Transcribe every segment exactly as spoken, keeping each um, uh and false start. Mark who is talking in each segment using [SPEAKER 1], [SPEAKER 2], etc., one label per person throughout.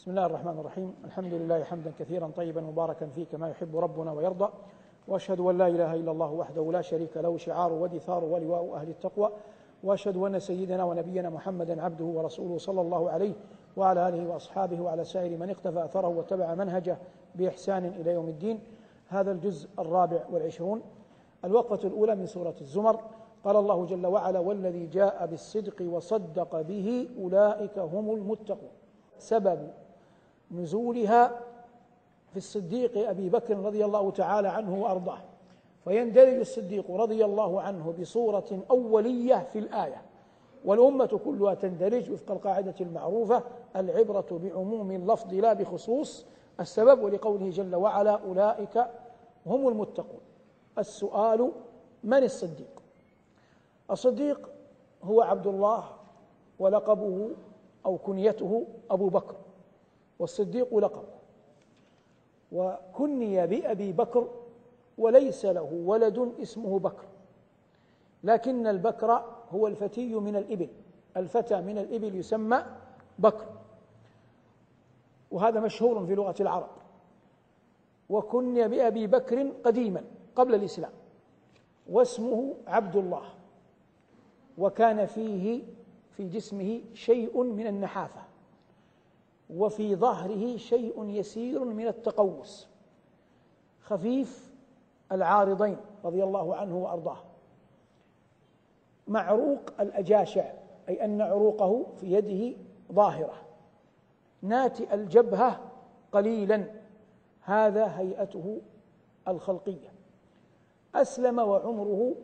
[SPEAKER 1] بسم الله الرحمن الرحيم. الحمد لله حمدا كثيرا طيبا مباركا فيه كما يحب ربنا ويرضى، وأشهد أن لا إله إلا الله وحده لا شريك له شعار ودثار ولواء أهل التقوى، وأشهد أن سيدنا ونبينا محمدا عبده ورسوله صلى الله عليه وعلى آله وأصحابه وعلى سائر من اقتفى أثره واتبع منهجه بإحسان إلى يوم الدين. هذا الجزء الرابع والعشرون، الوقفة الأولى من سورة الزمر. قال الله جل وعلا: والذي جاء بالصدق وصدق به أولئك هم المتقون. سبب نزولها في الصديق أبي بكر رضي الله تعالى عنه وأرضاه، فيندرج الصديق رضي الله عنه بصورة أولية في الآية، والأمة كلها تندرج وفق القاعدة المعروفة: العبرة بعموم اللفظ لا بخصوص السبب. ولقوله جل وعلا: أولئك هم المتقون. السؤال: من الصديق؟ الصديق هو عبد الله، ولقبه أو كنيته أبو بكر، والصديق لقب، وكني بأبي بكر وليس له ولد اسمه بكر، لكن البكر هو الفتي من الإبل، الفتى من الإبل يسمى بكر، وهذا مشهور في لغة العرب. وكني بأبي بكر قديما قبل الإسلام، واسمه عبد الله، وكان فيه في جسمه شيء من النحافة، وفي ظهره شيء يسير من التقوس، خفيف العارضين رضي الله عنه وأرضاه، معروق الأجاشع، أي أن عروقه في يده ظاهرة، ناتئ الجبهة قليلا، هذا هيئته الخلقية. أسلم وعمره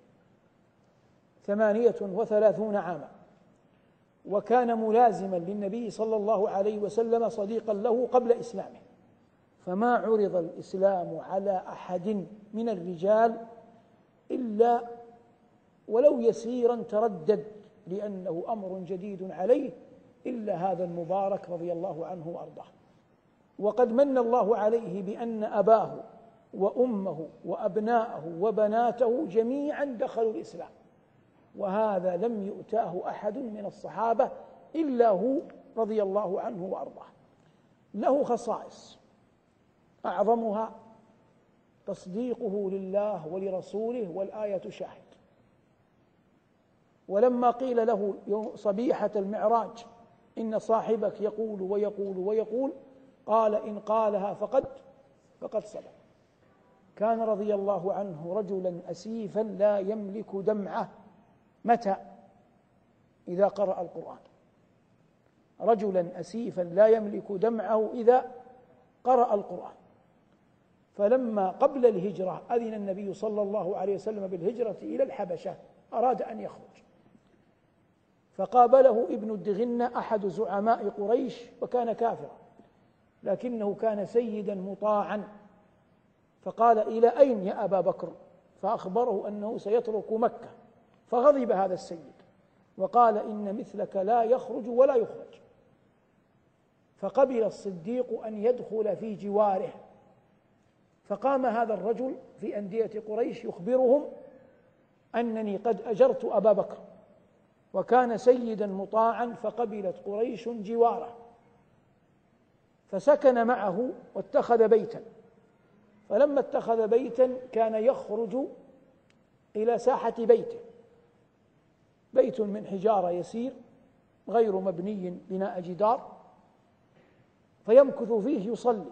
[SPEAKER 1] ثمانية وثلاثون عاما، وكان ملازما للنبي صلى الله عليه وسلم صديقا له قبل إسلامه، فما عرض الإسلام على أحد من الرجال إلا ولو يسيرا تردد، لأنه أمر جديد عليه، إلا هذا المبارك رضي الله عنه وأرضاه. وقد من الله عليه بأن أباه وأمه وأبناءه وبناته جميعا دخلوا الإسلام، وهذا لم يؤتاه أحد من الصحابة إلا هو رضي الله عنه وأرضاه. له خصائص، أعظمها تصديقه لله ولرسوله، والآية شاهد. ولما قيل له صبيحة المعراج: إن صاحبك يقول ويقول ويقول، قال: إن قالها فقد فقد صدق. كان رضي الله عنه رجلا أسيفا لا يملك دمعة. متى؟ إذا قرأ القرآن. رجلا أسيفا لا يملك دمعه إذا قرأ القرآن. فلما قبل الهجرة أذن النبي صلى الله عليه وسلم بالهجرة إلى الحبشة، أراد أن يخرج، فقابله ابن الدغنة أحد زعماء قريش، وكان كافرا لكنه كان سيدا مطاعا، فقال: إلى أين يا أبا بكر؟ فأخبره أنه سيترك مكة، فغضب هذا السيد وقال: إن مثلك لا يخرج ولا يخرج. فقبل الصديق أن يدخل في جواره، فقام هذا الرجل في أندية قريش يخبرهم أنني قد أجرت أبا بكر، وكان سيدا مطاعا، فقبلت قريش جواره، فسكن معه واتخذ بيتا. فلما اتخذ بيتا كان يخرج إلى ساحة بيته، بيت من حجارة يسير غير مبني بناء جدار، فيمكث فيه يصلي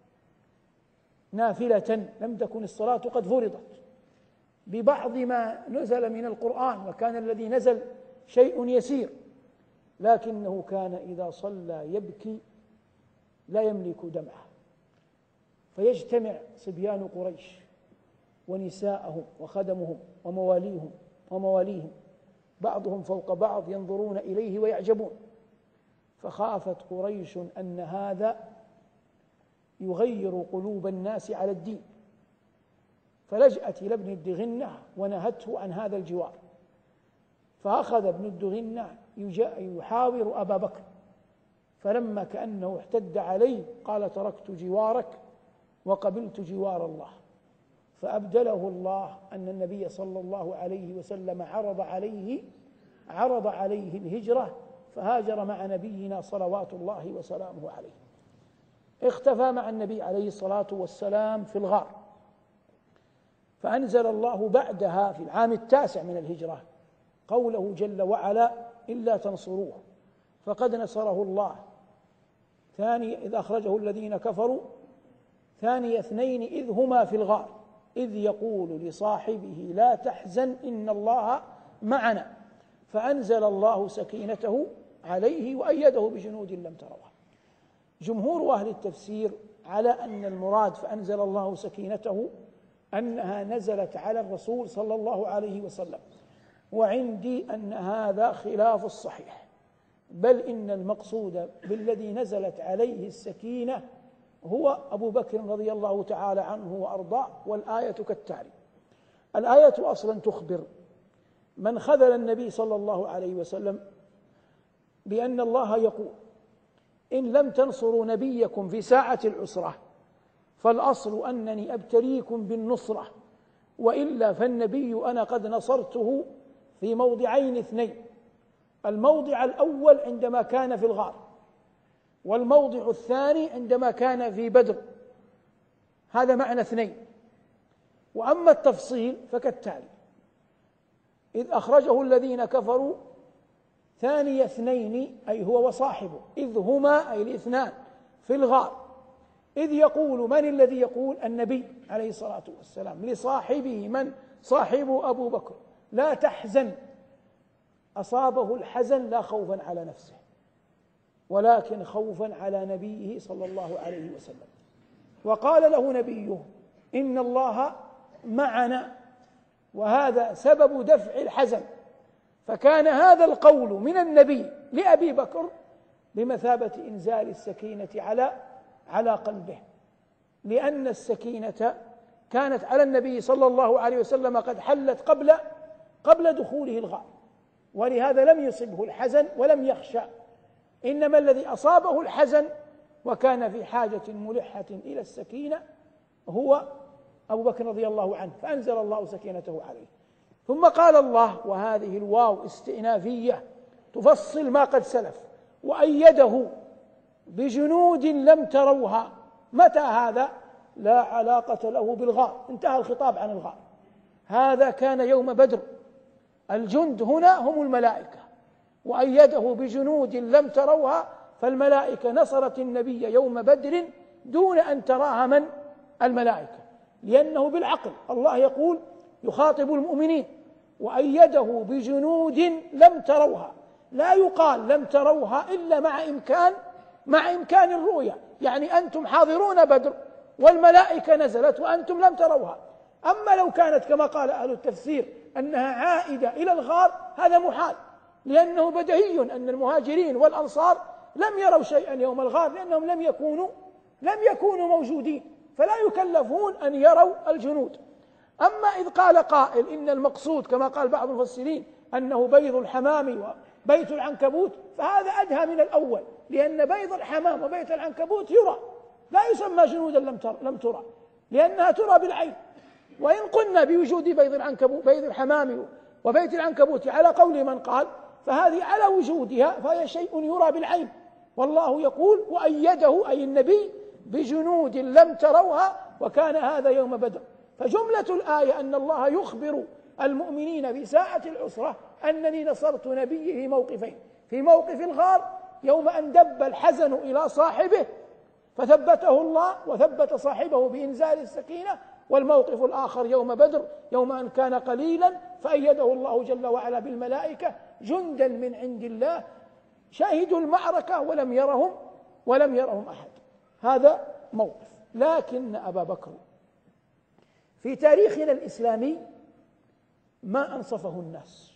[SPEAKER 1] نافلة، لم تكن الصلاة قد فرضت، ببعض ما نزل من القرآن، وكان الذي نزل شيء يسير، لكنه كان إذا صلى يبكي لا يملك دمعه. فيجتمع صبيان قريش ونساءهم وخدمهم ومواليهم ومواليهم بعضهم فوق بعض ينظرون إليه ويعجبون، فخافت قريش أن هذا يغير قلوب الناس على الدين، فلجأت إلى ابن الدغنة ونهته عن هذا الجوار، فأخذ ابن الدغنة يحاور أبا بكر، فلما كأنه احتد عليه قال: تركت جوارك وقبلت جوار الله. فأبدله الله أن النبي صلى الله عليه وسلم عرض عليه عرض عليه الهجرة، فهاجر مع نبينا صلوات الله وسلامه عليه. اختفى مع النبي عليه الصلاة والسلام في الغار، فأنزل الله بعدها في العام التاسع من الهجرة قوله جل وعلا: إلا تنصروه فقد نصره الله ثاني إذ أخرجه الذين كفروا ثاني اثنين إذ هما في الغار إذ يقول لصاحبه لا تحزن إن الله معنا فأنزل الله سكينته عليه وأيده بجنود لم تروها. جمهور أهل التفسير على أن المراد فأنزل الله سكينته أنها نزلت على الرسول صلى الله عليه وسلم، وعندي أن هذا خلاف الصحيح، بل إن المقصود بالذي نزلت عليه السكينة هو أبو بكر رضي الله تعالى عنه وأرضاه. والآية كالتالي: الآية أصلا تخبر من خذل النبي صلى الله عليه وسلم بأن الله يقول: إن لم تنصروا نبيكم في ساعة العسرة فالأصل أنني أبتليكم بالنصرة، وإلا فالنبي أنا قد نصرته في موضعين اثنين: الموضع الأول عندما كان في الغار، والموضع الثاني عندما كان في بدر. هذا معنى اثنين. وأما التفصيل فكالتالي: إذ أخرجه الذين كفروا ثاني اثنين أي هو وصاحبه، إذ هما أي الاثنان في الغار، إذ يقول، من الذي يقول؟ النبي عليه الصلاة والسلام لصاحبه، من صاحبه؟ أبو بكر، لا تحزن. أصابه الحزن لا خوفا على نفسه ولكن خوفا على نبيه صلى الله عليه وسلم، وقال له نبيه: إن الله معنا، وهذا سبب دفع الحزن. فكان هذا القول من النبي لأبي بكر بمثابة إنزال السكينة على على قلبه، لأن السكينة كانت على النبي صلى الله عليه وسلم قد حلت قبل قبل دخوله الغار، ولهذا لم يصبه الحزن ولم يخشى، إنما الذي أصابه الحزن وكان في حاجة ملحة إلى السكينة هو أبو بكر رضي الله عنه، فأنزل الله سكينته عليه. ثم قال الله، وهذه الواو استئنافية تفصل ما قد سلف: وأيده بجنود لم تروها. متى هذا؟ لا علاقة له بالغار، انتهى الخطاب عن الغار، هذا كان يوم بدر. الجند هنا هم الملائكة، وأيده بجنود لم تروها، فالملائكة نصرت النبي يوم بدر دون أن تراها من؟ الملائكة، لأنه بالعقل الله يقول يخاطب المؤمنين: وأيده بجنود لم تروها. لا يقال لم تروها إلا مع إمكان مع إمكان الرؤية، يعني أنتم حاضرون بدر والملائكة نزلت وأنتم لم تروها. أما لو كانت كما قال أهل التفسير أنها عائدة إلى الغار، هذا محال، لأنه بديهي أن المهاجرين والأنصار لم يروا شيئا يوم الغار، لأنهم لم يكونوا لم يكونوا موجودين، فلا يكلفون أن يروا الجنود. أما إذ قال قائل إن المقصود كما قال بعض المفسرين أنه بيض الحمام وبيت العنكبوت، فهذا أدهى من الأول، لأن بيض الحمام وبيت العنكبوت يرى، لا يسمى جنودا لم ترى، لأنها ترى بالعين. وإن قلنا بوجود بيض العنكبوت بيض الحمام وبيت العنكبوت على قول من قال، فهذه على وجودها فهي شيء يرى بالعين. والله يقول: وأيده أي النبي بجنود لم تروها، وكان هذا يوم بدر. فجملة الآية أن الله يخبر المؤمنين في ساعة العسرة أنني نصرت نبيه في موقفين: في موقف الغار يوم أن دب الحزن إلى صاحبه فثبته الله وثبت صاحبه بإنزال السكينة، والموقف الآخر يوم بدر يوم أن كان قليلا فأيده الله جل وعلا بالملائكة جندا من عند الله شهدوا المعركة ولم يرهم ولم يرهم أحد. هذا موقف. لكن أبا بكر في تاريخنا الإسلامي ما أنصفه الناس،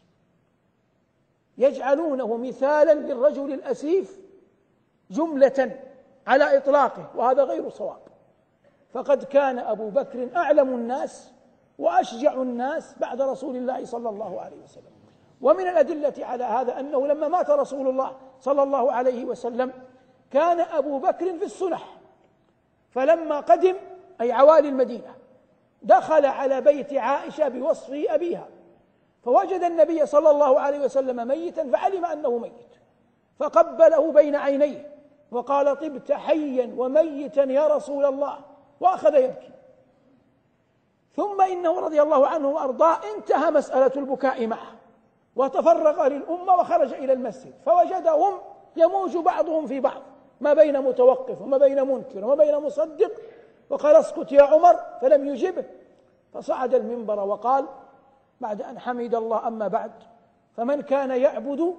[SPEAKER 1] يجعلونه مثالا للرجل الأسيف جملة على إطلاقه، وهذا غير صواب. فقد كان أبو بكر أعلم الناس وأشجع الناس بعد رسول الله صلى الله عليه وسلم. ومن الأدلة على هذا أنه لما مات رسول الله صلى الله عليه وسلم كان أبو بكر في السنح، فلما قدم أي عوالي المدينة دخل على بيت عائشة بوصف أبيها، فوجد النبي صلى الله عليه وسلم ميتا، فعلم أنه ميت، فقبله بين عينيه وقال طبت حيا وميتا يا رسول الله، وأخذ يبكي. ثم إنه رضي الله عنه وأرضاه انتهى مسألة البكاء معه وتفرغ للأمة وخرج إلى المسجد، فوجدهم يموج بعضهم في بعض، ما بين متوقف وما بين منكر وما بين مصدق، وقال اسكت يا عمر، فلم يجبه، فصعد المنبر وقال بعد أن حمد الله: أما بعد، فمن كان يعبد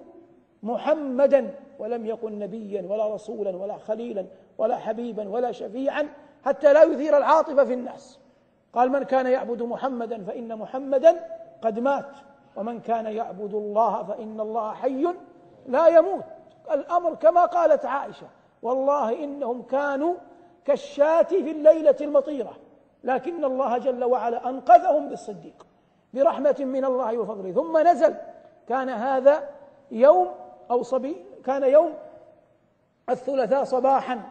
[SPEAKER 1] محمدا ولم يكن نبيا ولا رسولا ولا خليلا ولا حبيبا ولا شفيعا حتى لا يثير العاطفة في الناس، قال: من كان يعبد محمدا فإن محمدا قد مات، ومن كان يعبد الله فإن الله حي لا يموت. الأمر كما قالت عائشة: والله إنهم كانوا كالشاة في الليلة المطيرة، لكن الله جل وعلا أنقذهم بالصديق برحمة من الله وفضله. ثم نزل، كان هذا يوم أو صبي كان يوم الثلاثاء صباحا،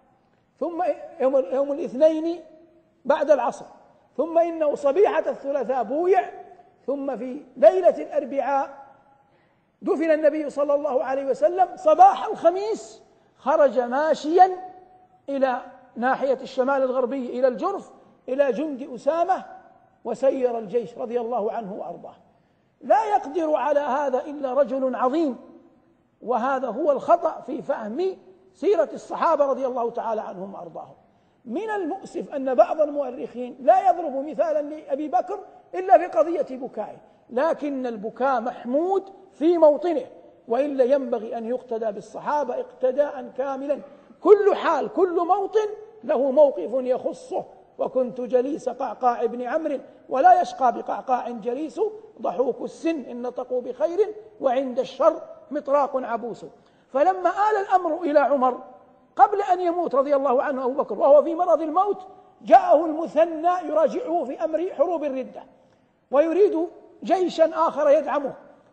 [SPEAKER 1] ثم يوم, يوم الاثنين بعد العصر، ثم إنه صبيحة الثلاثاء بويع، ثم في ليلة الأربعاء دفن النبي صلى الله عليه وسلم. صباح الخميس خرج ماشيا إلى ناحية الشمال الغربي إلى الجرف إلى جند أسامة، وسير الجيش رضي الله عنه وأرضاه. لا يقدر على هذا إلا رجل عظيم، وهذا هو الخطأ في فهم سيرة الصحابة رضي الله تعالى عنهم وأرضاهم. من المؤسف أن بعض المؤرخين لا يضرب مثالا لأبي بكر إلا في قضية بكائه، لكن البكاء محمود في موطنه، وإلا ينبغي أن يقتدى بالصحابة اقتداء كاملا. كل حال كل موطن له موقف يخصه. وكنت جليس قعقاع بن عمرو ولا يشقى بقعقاع جليس، ضحوك السن إن نطقوا بخير وعند الشر مطراق عبوس. فلما آل الأمر إلى عمر قبل أن يموت رضي الله عنه أبو بكر وهو في مرض الموت، جاءه المثنى يراجعه في أمر حروب الردة ويريد جيشا آخر يدعمه،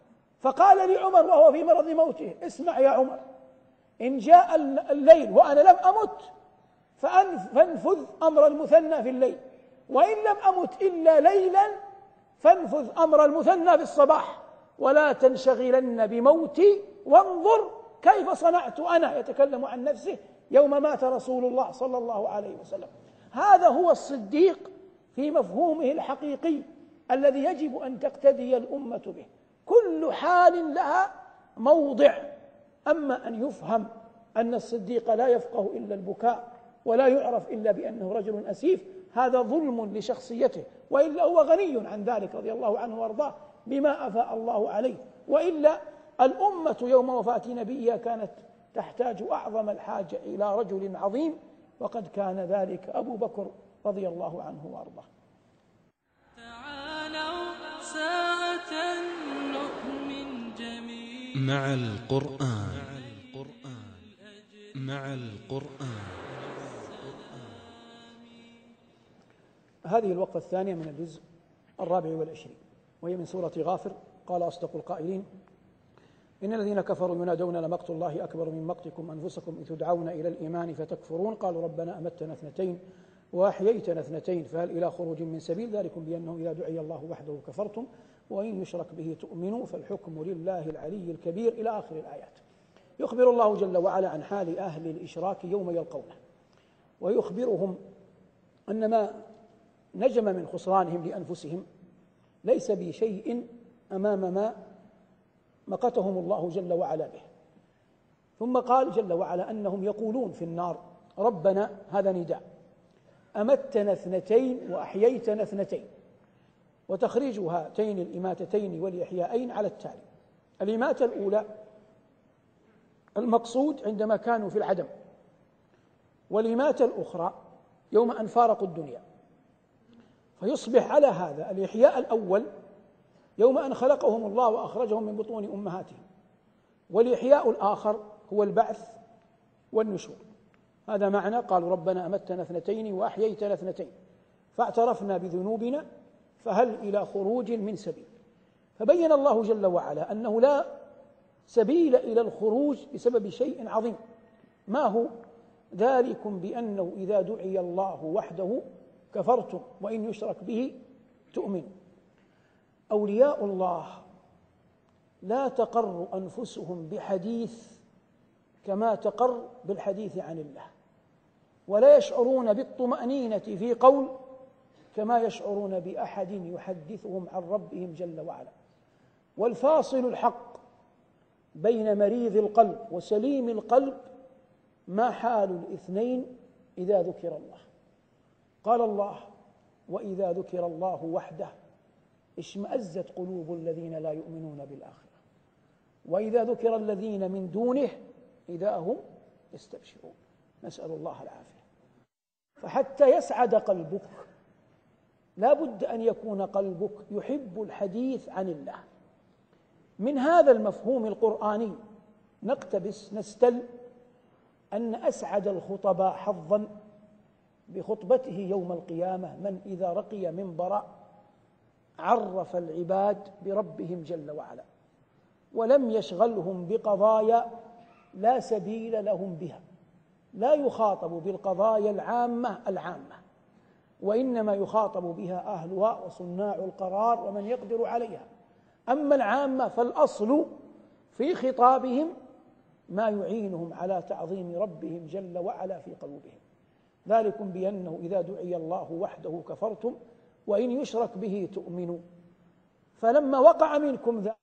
[SPEAKER 1] فقال لعمر وهو في مرض موته: اسمع يا عمر، إن جاء الليل وأنا لم أمت فانفذ أمر المثنى في الليل، وإن لم أمت إلا ليلا فانفذ أمر المثنى في الصباح، ولا تنشغلن بموتي وانظر كيف صنعت أنا، يتكلم عن نفسه يوم مات رسول الله صلى الله عليه وسلم. هذا هو الصديق في مفهومه الحقيقي الذي يجب أن تقتدي الأمة به. كل حال لها موضع. أما أن يفهم أن الصديق لا يفقه إلا البكاء ولا يعرف إلا بأنه رجل أسيف، هذا ظلم لشخصيته، وإلا هو غني عن ذلك رضي الله عنه وارضاه بما أفاء الله عليه. وإلا الأمة يوم وفاة نبيها كانت تحتاج أعظم الحاجة إلى رجل عظيم، وقد كان ذلك أبو بكر رضي الله عنه وارضاه.
[SPEAKER 2] تعالوا ساعة نؤمن جميعا مع القرآن مع القرآن.
[SPEAKER 1] هذه الوقفة الثانية من الجزء الرابع والعشرين، وهي من سورة غافر. قال أصدق القائلين: إن الذين كفروا ينادون لمقت الله أكبر من مقتكم أنفسكم إذ تدعون إلى الإيمان فتكفرون قالوا ربنا أمتنا اثنتين وأحييتنا اثنتين فهل إلى خروج من سبيل ذلكم بأنه إذا دعي الله وحده كفرتم وإن يشرك به تؤمنوا فالحكم لله العلي الكبير إلى آخر الآيات. يخبر الله جل وعلا عن حال أهل الإشراك يوم يلقونه، ويخبرهم أن ما نجم من خسرانهم لأنفسهم ليس بشيء أمام ما مقتهم الله جل وعلا به. ثم قال جل وعلا أنهم يقولون في النار ربنا، هذا نداء، أمتنا اثنتين وأحييتنا اثنتين، وتخريج هاتين الإماتتين والإحياءين على التالي: الإماتة الأولى المقصود عندما كانوا في العدم، والإماتة الأخرى يوم أن فارقوا الدنيا. فيصبح على هذا الإحياء الأول يوم أن خلقهم الله وأخرجهم من بطون أمهاتهم، والإحياء الآخر هو البعث والنشور. هذا معنى قالوا ربنا أمتنا اثنتين وأحييتنا اثنتين فاعترفنا بذنوبنا فهل إلى خروج من سبيل. فبين الله جل وعلا أنه لا سبيل إلى الخروج بسبب شيء عظيم، ما هو ذلكم بأنه إذا دعي الله وحده كفرتم وإن يشرك به تؤمنوا. أولياء الله لا تقر أنفسهم بحديث كما تقر بالحديث عن الله، ولا يشعرون بالطمأنينة في قول كما يشعرون بأحد يحدثهم عن ربهم جل وعلا. والفاصل الحق بين مريض القلب وسليم القلب ما حال الاثنين إذا ذكر الله. قال الله: وإذا ذكر الله وحده اشمأزت قلوب الذين لا يؤمنون بالآخرة، وإذا ذكر الذين من دونه إذا هم يستبشرون. نسأل الله العافية. فحتى يسعد قلبك لا بد أن يكون قلبك يحب الحديث عن الله. من هذا المفهوم القرآني نقتبس نستل أن أسعد الخطباء حظا بخطبته يوم القيامة من إذا رقي منبرا عرف العباد بربهم جل وعلا، ولم يشغلهم بقضايا لا سبيل لهم بها، لا يخاطب بالقضايا العامة العامة، وإنما يخاطب بها أهلها وصناع القرار ومن يقدر عليها. أما العامة فالأصل في خطابهم ما يعينهم على تعظيم ربهم جل وعلا في قلوبهم. ذلكم بأنه إذا دعي الله وحده كفرتم وإن يشرك به تؤمنوا. فلما وقع منكم ذلك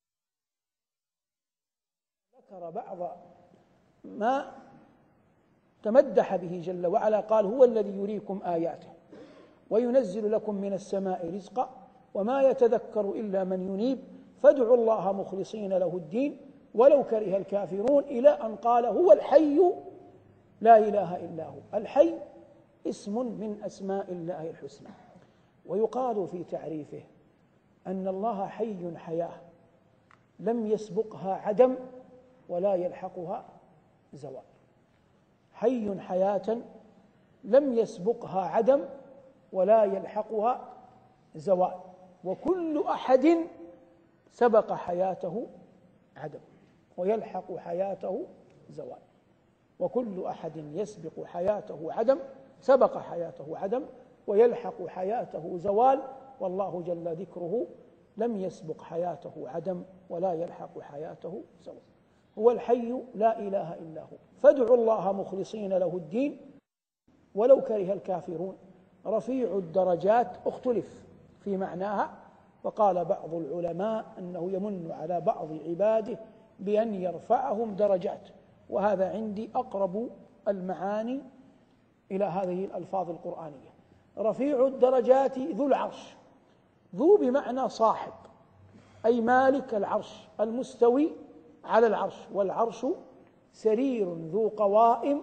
[SPEAKER 1] ذكر بعض ما تمدح به جل وعلا، قال: هو الذي يريكم آياته وينزل لكم من السماء رزقا وما يتذكر إلا من ينيب فادعوا الله مخلصين له الدين ولو كره الكافرون، إلى أن قال: هو الحي لا إله إلا هو. الحي اسم من أسماء الله الحسنى، ويقال في تعريفه أن الله حي حياة لم يسبقها عدم ولا يلحقها زوال. حي حياة لم يسبقها عدم ولا يلحقها زوال، وكل أحد سبق حياته عدم ويلحق حياته زوال، وكل أحد يسبق حياته عدم سبق حياته عدم ويلحق حياته زوال، والله جل ذكره لم يسبق حياته عدم ولا يلحق حياته زوال. هو الحي لا إله إلا هو فادعوا الله مخلصين له الدين ولو كره الكافرون. رفيع الدرجات اختلف في معناها، وقال بعض العلماء أنه يمن على بعض عباده بأن يرفعهم درجات، وهذا عندي أقرب المعاني إلى هذه الألفاظ القرآنية. رفيع الدرجات ذو العرش، ذو بمعنى صاحب، أي مالك العرش المستوي على العرش، والعرش سرير ذو قوائم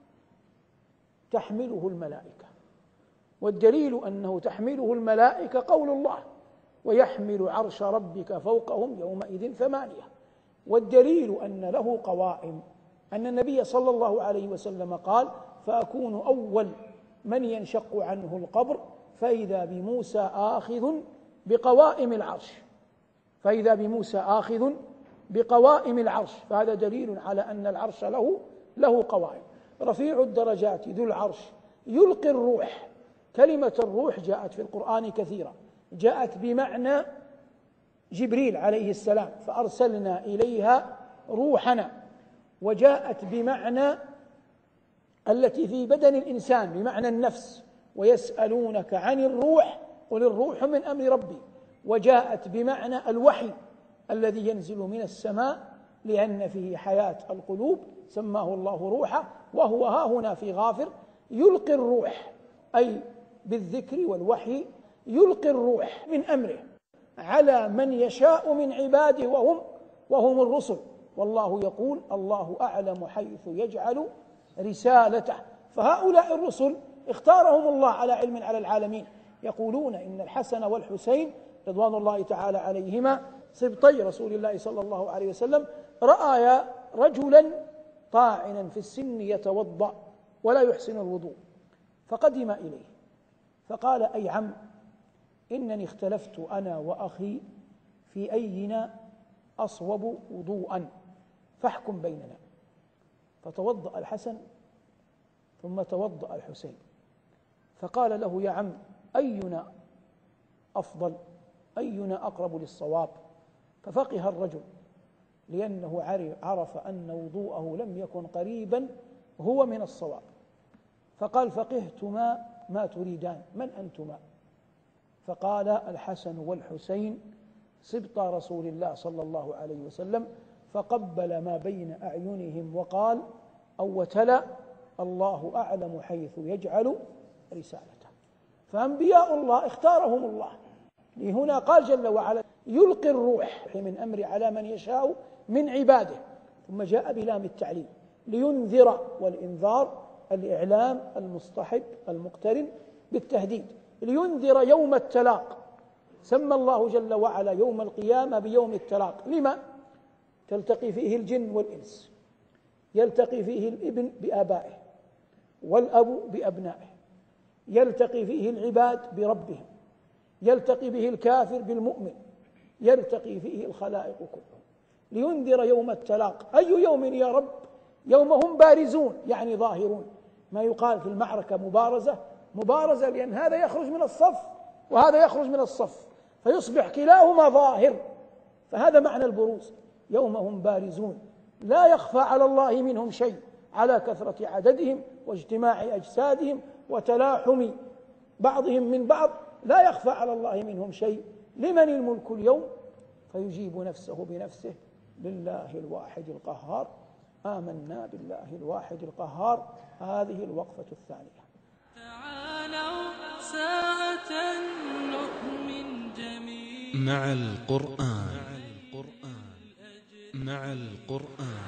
[SPEAKER 1] تحمله الملائكة، والدليل أنه تحمله الملائكة قول الله: ويحمل عرش ربك فوقهم يومئذ ثمانية. والدليل أن له قوائم أن النبي صلى الله عليه وسلم قال: فأكون أول من ينشق عنه القبر فإذا بموسى آخذ بقوائم العرش فإذا بموسى آخذ بقوائم العرش فهذا دليل على أن العرش له له قوائم. رفيع الدرجات ذو العرش يلقي الروح. كلمة الروح جاءت في القرآن كثيرا، جاءت بمعنى جبريل عليه السلام فأرسلنا إليها روحنا، وجاءت بمعنى التي في بدن الإنسان بمعنى النفس، ويسألونك عن الروح قل الروح من أمر ربي، وجاءت بمعنى الوحي الذي ينزل من السماء لأن فيه حياة القلوب سماه الله روحا، وهو ها هنا في غافر يلقي الروح أي بالذكر والوحي، يلقي الروح من أمره على من يشاء من عباده وهم وهم الرسل، والله يقول: الله أعلم حيث يجعل رسالته. فهؤلاء الرسل اختارهم الله على علم على العالمين. يقولون إن الحسن والحسين رضوان الله تعالى عليهما سبطي رسول الله صلى الله عليه وسلم رأيا رجلا طاعنا في السن يتوضأ ولا يحسن الوضوء، فقدم إليه فقال: أي عم، إنني اختلفت أنا وأخي في أينا أصوب وضوءا فاحكم بيننا. فتوضأ الحسن ثم توضأ الحسين، فقال له: يا عم، أينا أفضل، أينا أقرب للصواب؟ ففقه الرجل لأنه عرف أن وضوءه لم يكن قريبا هو من الصواب، فقال فقهتما ما تريدان، من أنتما؟ فقال الحسن والحسين سبطا رسول الله صلى الله عليه وسلم، فقبل ما بين أعينهم وقال أو وتلا الله أعلم حيث يجعل رسالته. فأنبياء الله اختارهم الله، لهنا قال جل وعلا يلقي الروح من أمر على من يشاء من عباده، ثم جاء بلام التعليم لينذر، والإنذار الإعلام المصطحب المقترن بالتهديد، لينذر يوم التلاق. سمى الله جل وعلا يوم القيامة بيوم التلاق، لما؟ تلتقي فيه الجن والإنس، يلتقي فيه الابن بآبائه والأب بأبنائه، يلتقي فيه العباد بربهم، يلتقي به الكافر بالمؤمن، يلتقي فيه الخلائق كلهم، لينذر يوم التلاق. أي يوم يا رب؟ يوم هم بارزون، يعني ظاهرون، ما يقال في المعركة مبارزة، مبارزة لأن هذا يخرج من الصف وهذا يخرج من الصف فيصبح كلاهما ظاهر، فهذا معنى البروز، يوم هم بارزون لا يخفى على الله منهم شيء، على كثرة عددهم واجتماع أجسادهم وتلاحم بعضهم من بعض لا يخفى على الله منهم شيء. لمن الملك اليوم؟ فيجيب نفسه بنفسه لله الواحد القهار. آمنا بالله الواحد القهار. هذه الوقفة الثانية.
[SPEAKER 2] تعالوا ساعة نؤمن جميعا مع القرآن. مع القرآن.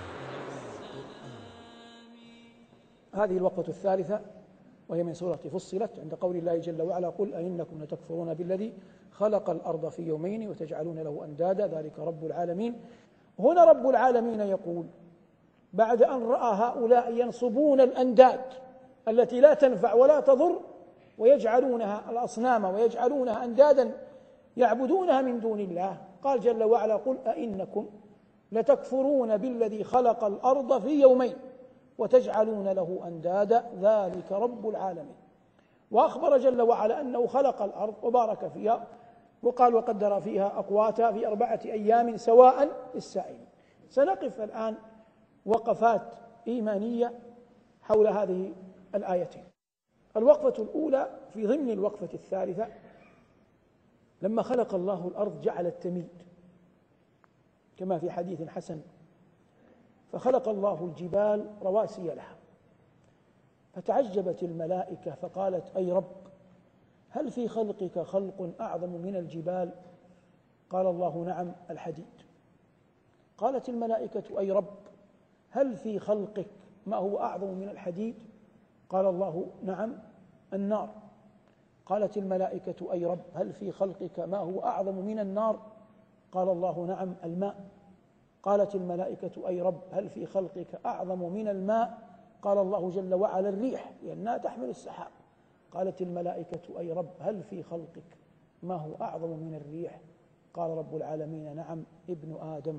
[SPEAKER 1] هذه الوقفة الثالثة وهي من سورة فصلت، عند قول الله جل وعلا قل أئنكم لتكفرون بالذي خلق الأرض في يومين وتجعلون له أندادا ذلك رب العالمين. هنا رب العالمين يقول بعد أن رأى هؤلاء ينصبون الأنداد التي لا تنفع ولا تضر ويجعلونها الأصنام ويجعلونها أندادا يعبدونها من دون الله، قال جل وعلا قل أئنكم لتكفرون بالذي خلق الأرض في يومين وتجعلون له أندادا ذلك رب العالمين. وأخبر جل وعلا أنه خلق الأرض وبارك فيها، وقال وقدر فيها أقواتها في أربعة أيام سواء للسائلين. سنقف الآن وقفات إيمانية حول هذه الآيتين. الوقفة الأولى في ضمن الوقفة الثالثة، لما خلق الله الأرض جعلت تميد كما في حديث حسن، فخلق الله الجبال رواسي لها، فتعجبت الملائكة فقالت أي رب هل في خلقك خلق أعظم من الجبال؟ قال الله نعم الحديد. قالت الملائكة أي رب هل في خلقك ما هو أعظم من الحديد؟ قال الله نعم النار. قالت الملائكة أي رب هل في خلقك ما هو أعظم من النار؟ قال الله نعم الماء. قالت الملائكة أي رب هل في خلقك أعظم من الماء؟ قال الله جل وعلا الريح لأنها تحمل السحاب. قالت الملائكة أي رب هل في خلقك ما هو أعظم من الريح؟ قال رب العالمين نعم ابن آدم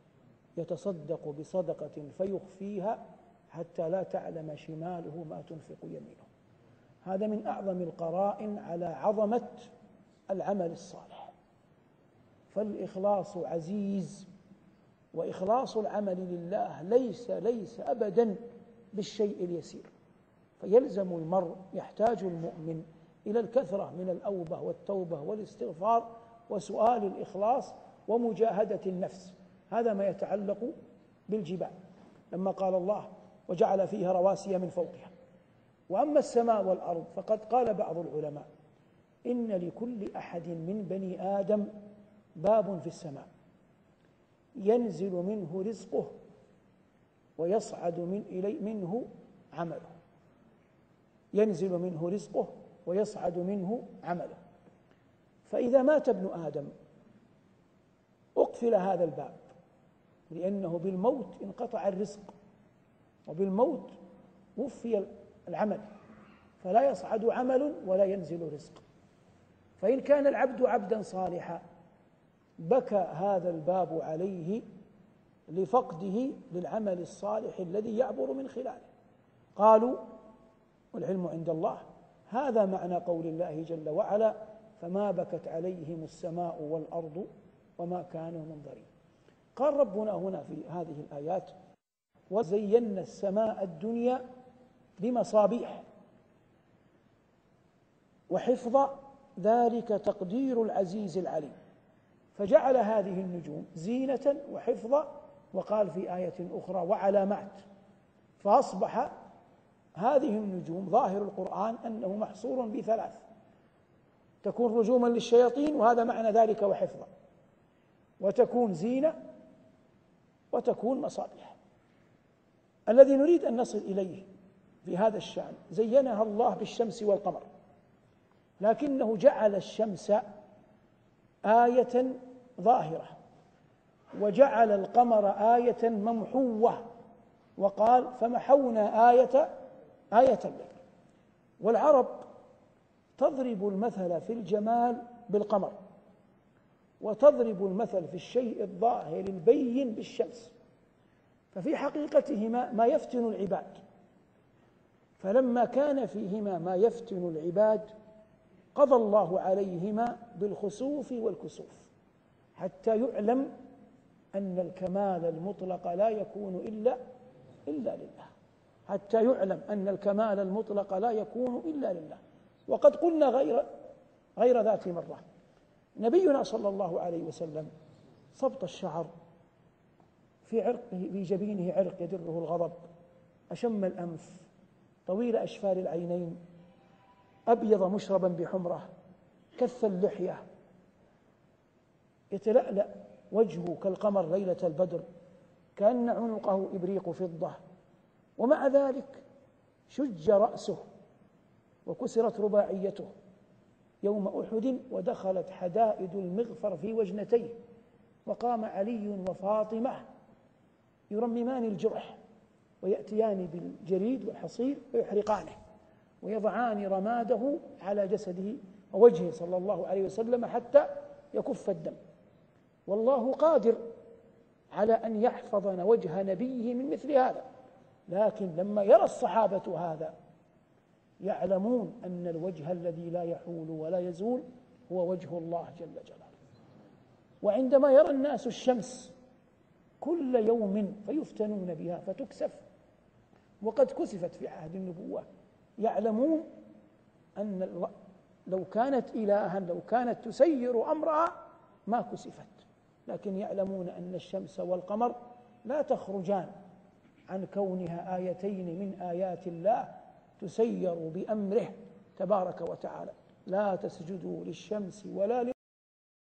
[SPEAKER 1] يتصدق بصدقة فيخفيها حتى لا تعلم شماله ما تنفق يمينه. هذا من أعظم القرائن على عظمة العمل الصالح. فالإخلاص عزيز، وإخلاص العمل لله ليس ليس أبدا بالشيء اليسير، فيلزم المرء يحتاج المؤمن إلى الكثرة من الأوبة والتوبة والاستغفار وسؤال الإخلاص ومجاهدة النفس. هذا ما يتعلق بالجبال، لما قال الله وجعل فيها رواسي من فوقها. وأما السماء والأرض فقد قال بعض العلماء إن لكل أحد من بني آدم باب في السماء ينزل منه رزقه ويصعد من إلي منه عمله، ينزل منه رزقه ويصعد منه عمله. فإذا مات ابن آدم أقفل هذا الباب، لأنه بالموت انقطع الرزق وبالموت وفي العمل، فلا يصعد عمل ولا ينزل رزق. فإن كان العبد عبدا صالحا بكى هذا الباب عليه لفقده للعمل الصالح الذي يعبر من خلاله. قالوا والعلم عند الله، هذا معنى قول الله جل وعلا فما بكت عليهم السماء والأرض وما كانوا منظرين. قال ربنا هنا في هذه الآيات: وزينا السماء الدنيا بمصابيح وحفظ، ذلك تقدير العزيز العليم. فجعل هذه النجوم زينة وحفظا، وقال في آية أخرى وعلامات. فأصبح هذه النجوم ظاهر القرآن أنه محصور بثلاث: تكون رجوما للشياطين، وهذا معنى ذلك وحفظا، وتكون زينة، وتكون مصابيح. الذي نريد أن نصل إليه في هذا الشأن: زينها الله بالشمس والقمر، لكنه جعل الشمس آية ظاهرة، وجعل القمر آية ممحوة، وقال فمحونا آية آية الليل. والعرب تضرب المثل في الجمال بالقمر، وتضرب المثل في الشيء الظاهر البين بالشمس، ففي حقيقتهما ما يفتن العباد. فلما كان فيهما ما يفتن العباد قضى الله عليهما بالخسوف والكسوف، حتى يعلم أن الكمال المطلق لا يكون إلا إلا لله، حتى يعلم أن الكمال المطلق لا يكون إلا لله. وقد قلنا غير غير ذات مرة: نبينا صلى الله عليه وسلم صبط الشعر، في عرقه في جبينه عرق يدره الغضب، أشم الأنف، طويل أشفار العينين، أبيض مشربا بحمرة، كث اللحية، يتلألأ وجهه كالقمر ليلة البدر، كأن عنقه إبريق فضة. ومع ذلك شج رأسه وكسرت رباعيته يوم أحد، ودخلت حدائد المغفر في وجنتيه، وقام علي وفاطمة يرممان الجرح، ويأتيان بالجريد والحصير ويحرقانه، ويضعان رماده على جسده ووجهه صلى الله عليه وسلم حتى يكف الدم. والله قادر على أن يحفظ وجه نبيه من مثل هذا، لكن لما يرى الصحابة هذا يعلمون أن الوجه الذي لا يحول ولا يزول هو وجه الله جل جلاله. وعندما يرى الناس الشمس كل يوم فيفتنون بها فتكسف، وقد كسفت في عهد النبوة، يعلمون أن لو كانت إلها لو كانت تسير أمرها ما كسفت، لكن يعلمون أن الشمس والقمر لا تخرجان عن كونها آيتين من آيات الله تسير بأمره تبارك وتعالى. لا تسجدوا للشمس ولا